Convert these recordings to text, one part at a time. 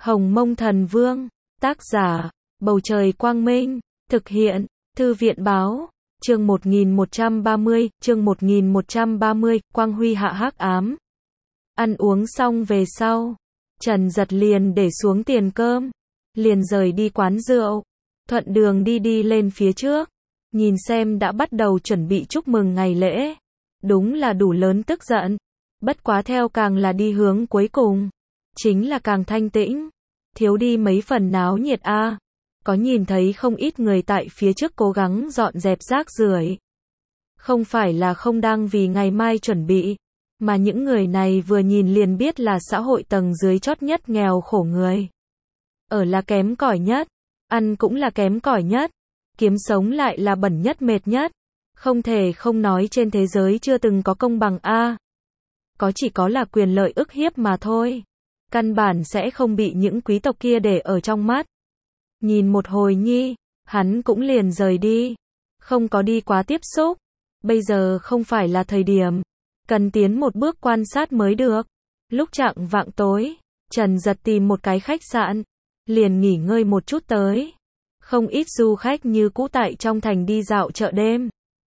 Hồng Mông Thần Vương, tác giả, Bầu Trời Quang Minh, thực hiện, Thư viện Báo, chương 1130, Quang Huy hạ hắc ám. Ăn uống xong về sau, Trần Dật liền để xuống tiền cơm, liền rời đi quán rượu, thuận đường đi lên phía trước, nhìn xem đã bắt đầu chuẩn bị chúc mừng ngày lễ. Đúng là đủ lớn tức giận, bất quá theo càng là đi hướng cuối cùng, chính là càng thanh tĩnh, thiếu đi mấy phần náo nhiệt a. Có nhìn thấy không ít người tại phía trước cố gắng dọn dẹp rác rưởi. Không phải là không đang vì ngày mai chuẩn bị, mà những người này vừa nhìn liền biết là xã hội tầng dưới chót nhất nghèo khổ người. Ở là kém cỏi nhất, ăn cũng là kém cỏi nhất, kiếm sống lại là bẩn nhất mệt nhất. Không thể không nói trên thế giới chưa từng có công bằng a. Có chỉ có là quyền lợi ức hiếp mà thôi. Căn bản sẽ không bị những quý tộc kia để ở trong mắt. Nhìn một hồi nhi, hắn cũng liền rời đi. Không có đi quá tiếp xúc. Bây giờ không phải là thời điểm. Cần tiến một bước quan sát mới được. Lúc chạng vạng tối, Trần Dật tìm một cái khách sạn. Liền nghỉ ngơi một chút tới. Không ít du khách như cũ tại trong thành đi dạo chợ đêm.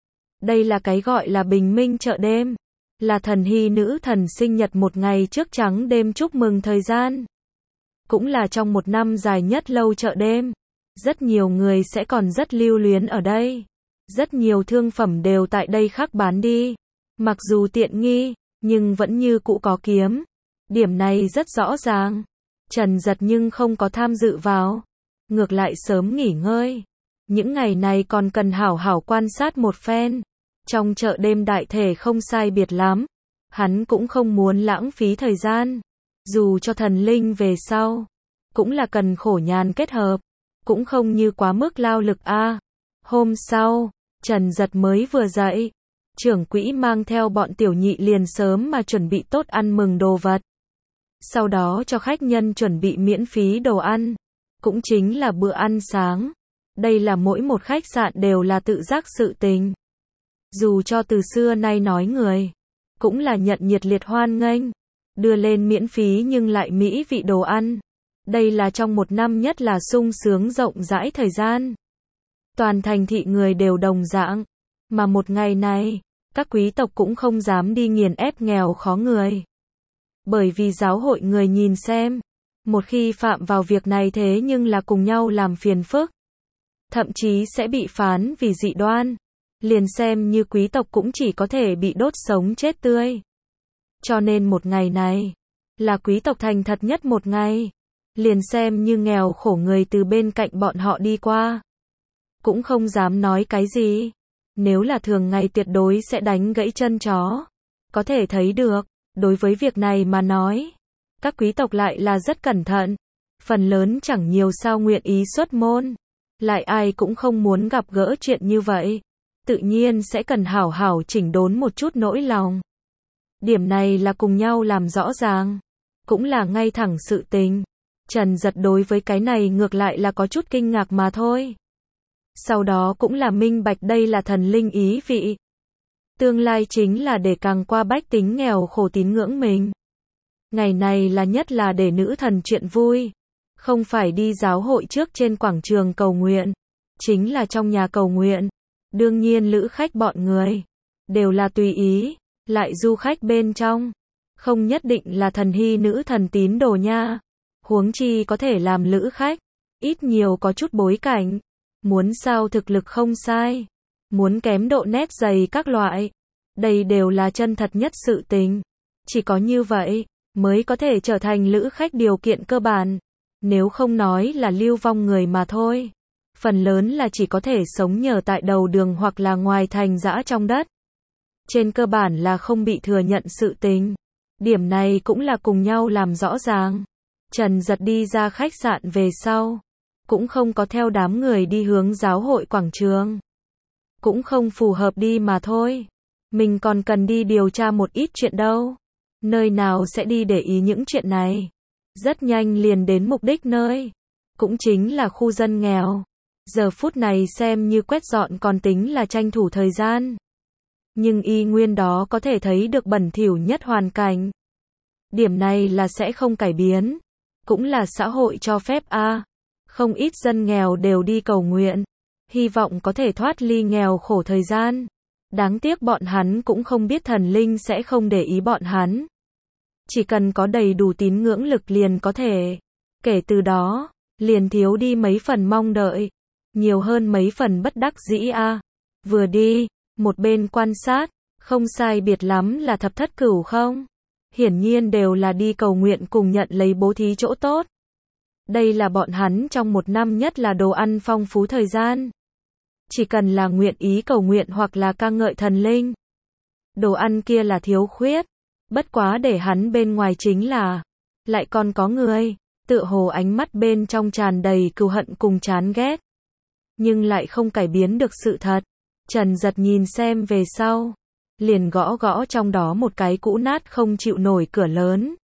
Đây là cái gọi là bình minh chợ đêm. Là thần hy nữ thần sinh nhật một ngày trước trắng đêm chúc mừng thời gian. Cũng là trong một năm dài nhất lâu chợ đêm. Rất nhiều người sẽ còn rất lưu luyến ở đây. Rất nhiều thương phẩm đều tại đây khắc bán đi. Mặc dù tiện nghi, nhưng vẫn như cũ có kiếm. Điểm này rất rõ ràng. Trần Dật nhưng không có tham dự vào. Ngược lại sớm nghỉ ngơi. Những ngày này còn cần hảo hảo quan sát một phen. Trong chợ đêm đại thể không sai biệt lắm. Hắn cũng không muốn lãng phí thời gian. Dù cho thần linh về sau, cũng là cần khổ nhàn kết hợp. Cũng không như quá mức lao lực a. Hôm sau, Trần Dật mới vừa dậy. Trưởng quỹ mang theo bọn tiểu nhị liền sớm mà chuẩn bị tốt ăn mừng đồ vật. Sau đó cho khách nhân chuẩn bị miễn phí đồ ăn. Cũng chính là bữa ăn sáng. Đây là mỗi một khách sạn đều là tự giác sự tình. Dù cho từ xưa nay nói người, cũng là nhận nhiệt liệt hoan nghênh, đưa lên miễn phí nhưng lại mỹ vị đồ ăn. Đây là trong một năm nhất là sung sướng rộng rãi thời gian. Toàn thành thị người đều đồng dạng, mà một ngày này, các quý tộc cũng không dám đi nghiền ép nghèo khó người. Bởi vì giáo hội người nhìn xem, một khi phạm vào việc này thế nhưng là cùng nhau làm phiền phức. Thậm chí sẽ bị phán vì dị đoan. Liền xem như quý tộc cũng chỉ có thể bị đốt sống chết tươi. Cho nên một ngày này, là quý tộc thành thật nhất một ngày. Liền xem như nghèo khổ người từ bên cạnh bọn họ đi qua. Cũng không dám nói cái gì. Nếu là thường ngày tuyệt đối sẽ đánh gãy chân chó. Có thể thấy được, đối với việc này mà nói, các quý tộc lại là rất cẩn thận. Phần lớn chẳng nhiều sao nguyện ý xuất môn. Lại ai cũng không muốn gặp gỡ chuyện như vậy. Tự nhiên sẽ cần hảo hảo chỉnh đốn một chút nỗi lòng. Điểm này là cùng nhau làm rõ ràng. Cũng là ngay thẳng sự tình. Trần Dật đối với cái này ngược lại là có chút kinh ngạc mà thôi. Sau đó cũng là minh bạch đây là thần linh ý vị. Tương lai chính là để càng qua bách tính nghèo khổ tín ngưỡng mình. Ngày này là nhất là để nữ thần chuyện vui. Không phải đi giáo hội trước trên quảng trường cầu nguyện. Chính là trong nhà cầu nguyện. Đương nhiên lữ khách bọn người đều là tùy ý, lại du khách bên trong không nhất định là thần hy nữ thần tín đồ nha. Huống chi có thể làm lữ khách, ít nhiều có chút bối cảnh, muốn sao thực lực không sai, muốn kém độ nét dày các loại. Đây đều là chân thật nhất sự tình. Chỉ có như vậy mới có thể trở thành lữ khách điều kiện cơ bản. Nếu không nói là lưu vong người mà thôi. Phần lớn là chỉ có thể sống nhờ tại đầu đường hoặc là ngoài thành dã trong đất. Trên cơ bản là không bị thừa nhận sự tình. Điểm này cũng là cùng nhau làm rõ ràng. Trần Dật đi ra khách sạn về sau. Cũng không có theo đám người đi hướng giáo hội quảng trường. Cũng không phù hợp đi mà thôi. Mình còn cần đi điều tra một ít chuyện đâu. Nơi nào sẽ đi để ý những chuyện này. Rất nhanh liền đến mục đích nơi. Cũng chính là khu dân nghèo. Giờ phút này xem như quét dọn còn tính là tranh thủ thời gian. Nhưng y nguyên đó có thể thấy được bẩn thỉu nhất hoàn cảnh. Điểm này là sẽ không cải biến. cũng là xã hội cho phép a. Không ít dân nghèo đều đi cầu nguyện, hy vọng có thể thoát ly nghèo khổ thời gian. Đáng tiếc bọn hắn cũng không biết thần linh sẽ không để ý bọn hắn. Chỉ cần có đầy đủ tín ngưỡng lực liền có thể. Kể từ đó, liền thiếu đi mấy phần mong đợi, nhiều hơn mấy phần bất đắc dĩ a. Vừa đi, một bên quan sát, không sai biệt lắm là thập thất cửu không? Hiển nhiên đều là đi cầu nguyện cùng nhận lấy bố thí chỗ tốt. Đây là bọn hắn trong một năm nhất là đồ ăn phong phú thời gian. Chỉ cần là nguyện ý cầu nguyện hoặc là ca ngợi thần linh. Đồ ăn kia là thiếu khuyết. Bất quá để hắn bên ngoài chính là, lại còn có người, tựa hồ ánh mắt bên trong tràn đầy cừu hận cùng chán ghét. Nhưng lại không cải biến được sự thật. Trần Giật nhìn xem về sau, liền gõ gõ trong đó một cái cũ nát không chịu nổi cửa lớn.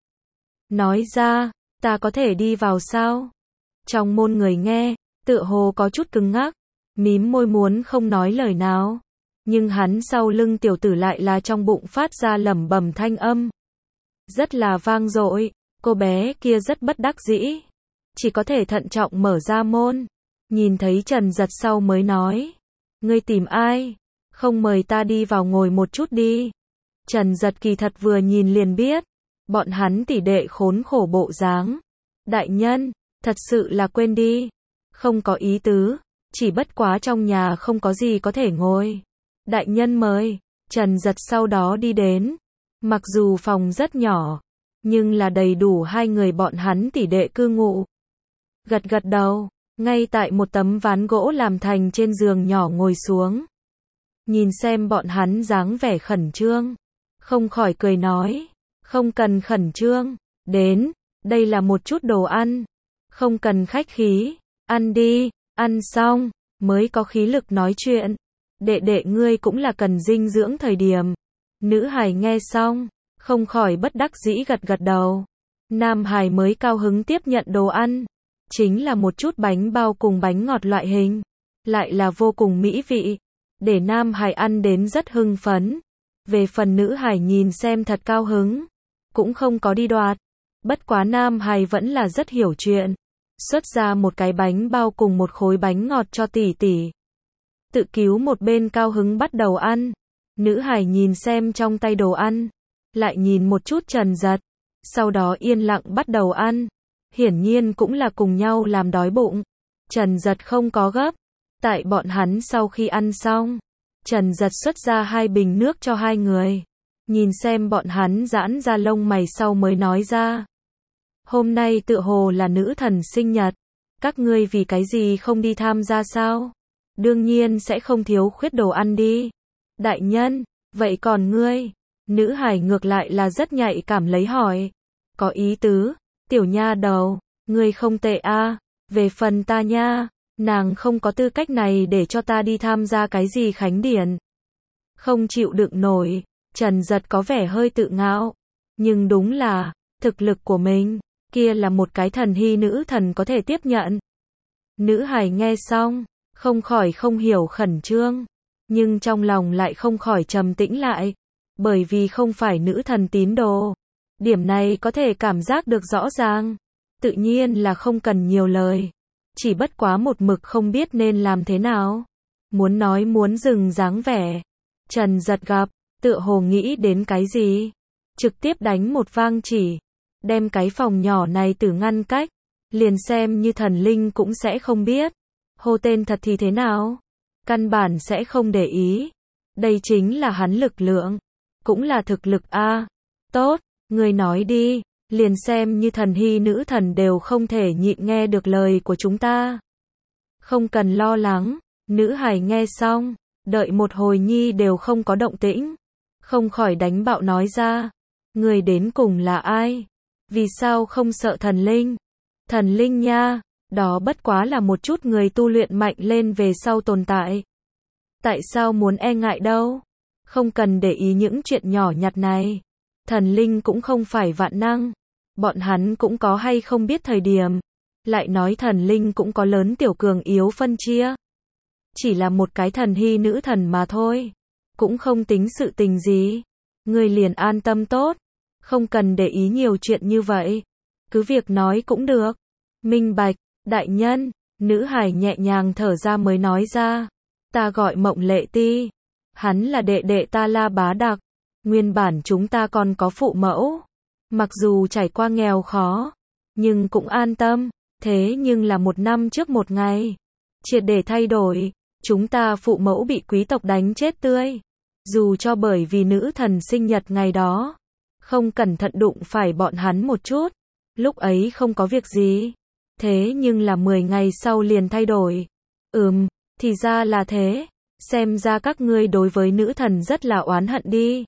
Nói ra, ta có thể đi vào sao? Trong môn người nghe, tựa hồ có chút cứng ngắc, mím môi muốn không nói lời nào. Nhưng hắn sau lưng tiểu tử lại là trong bụng phát ra lẩm bẩm thanh âm. Rất là vang dội, cô bé kia rất bất đắc dĩ. Chỉ có thể thận trọng mở ra môn. Nhìn thấy Trần Giật sau mới nói. Ngươi tìm ai? Không mời ta đi vào ngồi một chút đi. Trần Giật kỳ thật vừa nhìn liền biết. Bọn hắn tỷ đệ khốn khổ bộ dáng. Đại nhân, thật sự là quên đi. Không có ý tứ, chỉ bất quá trong nhà không có gì có thể ngồi. Đại nhân mời, Trần Giật sau đó đi đến. Mặc dù phòng rất nhỏ, nhưng là đầy đủ hai người bọn hắn tỷ đệ cư ngụ. Gật gật đầu, ngay tại một tấm ván gỗ làm thành trên giường nhỏ ngồi xuống. Nhìn xem bọn hắn dáng vẻ khẩn trương, không khỏi cười nói, không cần khẩn trương, đến, đây là một chút đồ ăn, không cần khách khí, ăn đi, ăn xong, mới có khí lực nói chuyện. Đệ đệ ngươi cũng là cần dinh dưỡng thời điểm. Nữ hài nghe xong, không khỏi bất đắc dĩ gật gật đầu. Nam hài mới cao hứng tiếp nhận đồ ăn. Chính là một chút bánh bao cùng bánh ngọt loại hình. Lại là vô cùng mỹ vị. Để nam hài ăn đến rất hưng phấn. Về phần nữ hài nhìn xem thật cao hứng. Cũng không có đi đoạt. Bất quá nam hài vẫn là rất hiểu chuyện. Xuất ra một cái bánh bao cùng một khối bánh ngọt cho tỷ tỷ. Tự cứu một bên cao hứng bắt đầu ăn. Nữ hài nhìn xem trong tay đồ ăn. Lại nhìn một chút Trần Giật. Sau đó yên lặng bắt đầu ăn. Hiển nhiên cũng là cùng nhau làm đói bụng. Trần Giật không có gấp. Tại bọn hắn sau khi ăn xong, Trần Giật xuất ra 2 bình nước cho 2 người. Nhìn xem bọn hắn giãn ra lông mày sau mới nói ra. Hôm nay tựa hồ là nữ thần sinh nhật. Các ngươi vì cái gì không đi tham gia sao? Đương nhiên sẽ không thiếu khuyết đồ ăn đi. Đại nhân, vậy còn ngươi? Nữ hải ngược lại là rất nhạy cảm lấy hỏi. Có ý tứ, tiểu nha đầu, ngươi không tệ a. Về phần ta nha, nàng không có tư cách này để cho ta đi tham gia cái gì khánh điển. Không chịu đựng nổi, Trần Giật có vẻ hơi tự ngạo. Nhưng đúng là, thực lực của mình, kia là một cái thần hy nữ thần có thể tiếp nhận. Nữ hải nghe xong, không khỏi không hiểu khẩn trương, nhưng trong lòng lại không khỏi trầm tĩnh lại, bởi vì không phải nữ thần tín đồ. Điểm này có thể cảm giác được rõ ràng, tự nhiên là không cần nhiều lời, chỉ bất quá một mực không biết nên làm thế nào. Muốn nói muốn dừng dáng vẻ, Trần Giật gặp, tựa hồ nghĩ đến cái gì, trực tiếp đánh một vang chỉ, đem cái phòng nhỏ này từ ngăn cách, liền xem như thần linh cũng sẽ không biết. Hô tên thật thì thế nào? Căn bản sẽ không để ý. Đây chính là hắn lực lượng. Cũng là thực lực a. Tốt, người nói đi. Liền xem như thần hy nữ thần đều không thể nhịn nghe được lời của chúng ta. Không cần lo lắng. Nữ hài nghe xong. Đợi một hồi nhi đều không có động tĩnh. Không khỏi đánh bạo nói ra. Người đến cùng là ai? Vì sao không sợ thần linh? Thần linh nha. Đó bất quá là một chút người tu luyện mạnh lên về sau tồn tại. Tại sao muốn e ngại đâu? Không cần để ý những chuyện nhỏ nhặt này. Thần linh cũng không phải vạn năng. Bọn hắn cũng có hay không biết thời điểm. Lại nói thần linh cũng có lớn tiểu cường yếu phân chia. Chỉ là một cái thần hy nữ thần mà thôi. Cũng không tính sự tình gì. Người liền an tâm tốt. Không cần để ý nhiều chuyện như vậy. Cứ việc nói cũng được. Minh bạch, đại nhân. Nữ hải nhẹ nhàng thở ra mới nói ra. Ta gọi Mộng Lệ Ti. Hắn là đệ đệ ta La Bá Đặc. Nguyên bản chúng ta còn có phụ mẫu. Mặc dù trải qua nghèo khó, nhưng cũng an tâm. Thế nhưng là 1 năm trước một ngày, triệt để thay đổi. Chúng ta phụ mẫu bị quý tộc đánh chết tươi. Dù cho bởi vì nữ thần sinh nhật ngày đó, không cẩn thận đụng phải bọn hắn một chút. Lúc ấy không có việc gì. Thế nhưng là 10 ngày sau liền thay đổi. Thì ra là thế. Xem ra các ngươi đối với nữ thần rất là oán hận đi.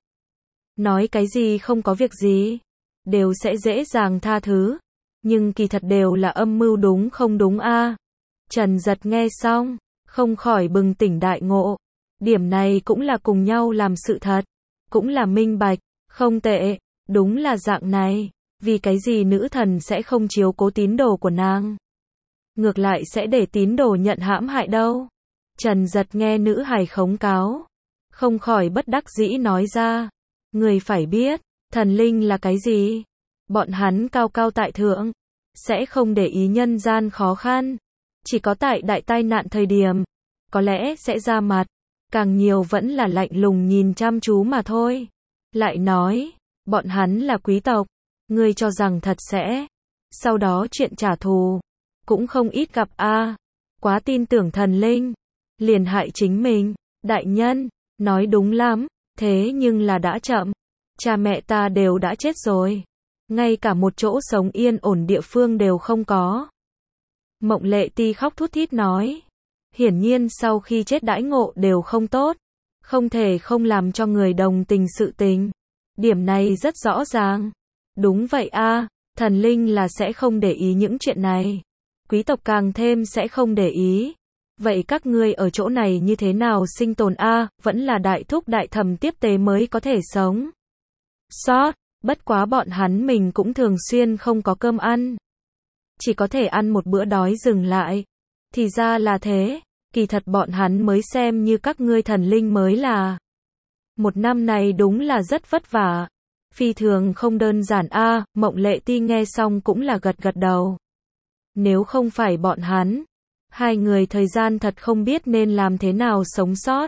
Nói cái gì không có việc gì, đều sẽ dễ dàng tha thứ. Nhưng kỳ thật đều là âm mưu đúng không đúng a? Trần Giật nghe xong, không khỏi bừng tỉnh đại ngộ. Điểm này cũng là cùng nhau làm sự thật. Cũng là minh bạch, không tệ, đúng là dạng này. Vì cái gì nữ thần sẽ không chiếu cố tín đồ của nàng? Ngược lại sẽ để tín đồ nhận hãm hại đâu? Trần Giật nghe nữ hài khống cáo, không khỏi bất đắc dĩ nói ra. Người phải biết, thần linh là cái gì? Bọn hắn cao cao tại thượng, sẽ không để ý nhân gian khó khăn. Chỉ có tại đại tai nạn thời điểm, có lẽ sẽ ra mặt. Càng nhiều vẫn là lạnh lùng nhìn chăm chú mà thôi. Lại nói, bọn hắn là quý tộc. Ngươi cho rằng thật sẽ. Sau đó chuyện trả thù, cũng không ít gặp a. Quá tin tưởng thần linh, liền hại chính mình. Đại nhân, nói đúng lắm, thế nhưng là đã chậm. Cha mẹ ta đều đã chết rồi. Ngay cả một chỗ sống yên ổn địa phương đều không có. Mộng Lệ Ti khóc thút thít nói. Hiển nhiên sau khi chết đãi ngộ đều không tốt. Không thể không làm cho người đồng tình sự tình. Điểm này rất rõ ràng. Đúng vậy a, thần linh là sẽ không để ý những chuyện này. Quý tộc càng thêm sẽ không để ý. Vậy các ngươi ở chỗ này như thế nào sinh tồn a? Vẫn là đại thúc đại thẩm tiếp tế mới có thể sống sót. Bất quá bọn hắn mình cũng thường xuyên không có cơm ăn. Chỉ có thể ăn một bữa đói dừng lại. Thì ra là thế. Kỳ thật bọn hắn mới xem như các ngươi thần linh mới là. 1 năm này đúng là rất vất vả. Phi thường không đơn giản a. Mộng Lệ Ti nghe xong cũng là gật gật đầu. Nếu không phải bọn hắn, hai người thời gian thật không biết nên làm thế nào sống sót.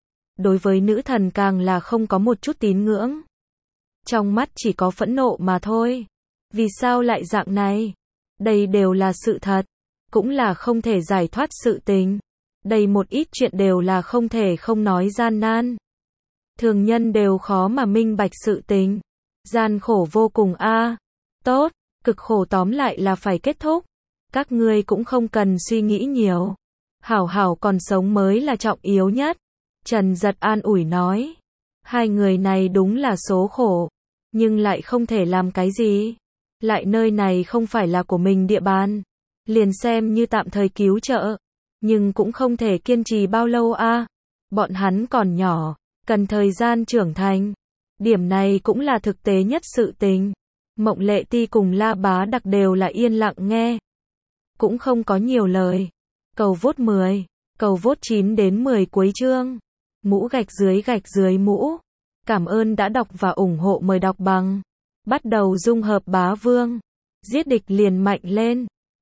Đối với nữ thần càng là không có một chút tín ngưỡng. Trong mắt chỉ có phẫn nộ mà thôi. Vì sao lại dạng này? Đây đều là sự thật. Cũng là không thể giải thoát sự tình. Đây một ít chuyện đều là không thể không nói gian nan. Thường nhân đều khó mà minh bạch sự tình. Gian khổ vô cùng a. Tốt, cực khổ tóm lại là phải kết thúc. Các ngươi cũng không cần suy nghĩ nhiều. Hảo hảo còn sống mới là trọng yếu nhất. Trần Giật an ủi nói. Hai người này đúng là số khổ. Nhưng lại không thể làm cái gì. Lại nơi này không phải là của mình địa bàn. Liền xem như tạm thời cứu trợ. Nhưng cũng không thể kiên trì bao lâu a. Bọn hắn còn nhỏ, cần thời gian trưởng thành. Điểm này cũng là thực tế nhất sự tình. Mộng Lệ Ti cùng La Bá Đặc đều là yên lặng nghe. Cũng không có nhiều lời. Cầu vote 10, cầu vote 9 đến 10 cuối chương. Mũ gạch dưới mũ. Cảm ơn đã đọc và ủng hộ, mời đọc bằng. Bắt đầu dung hợp bá vương. Giết địch liền mạnh lên.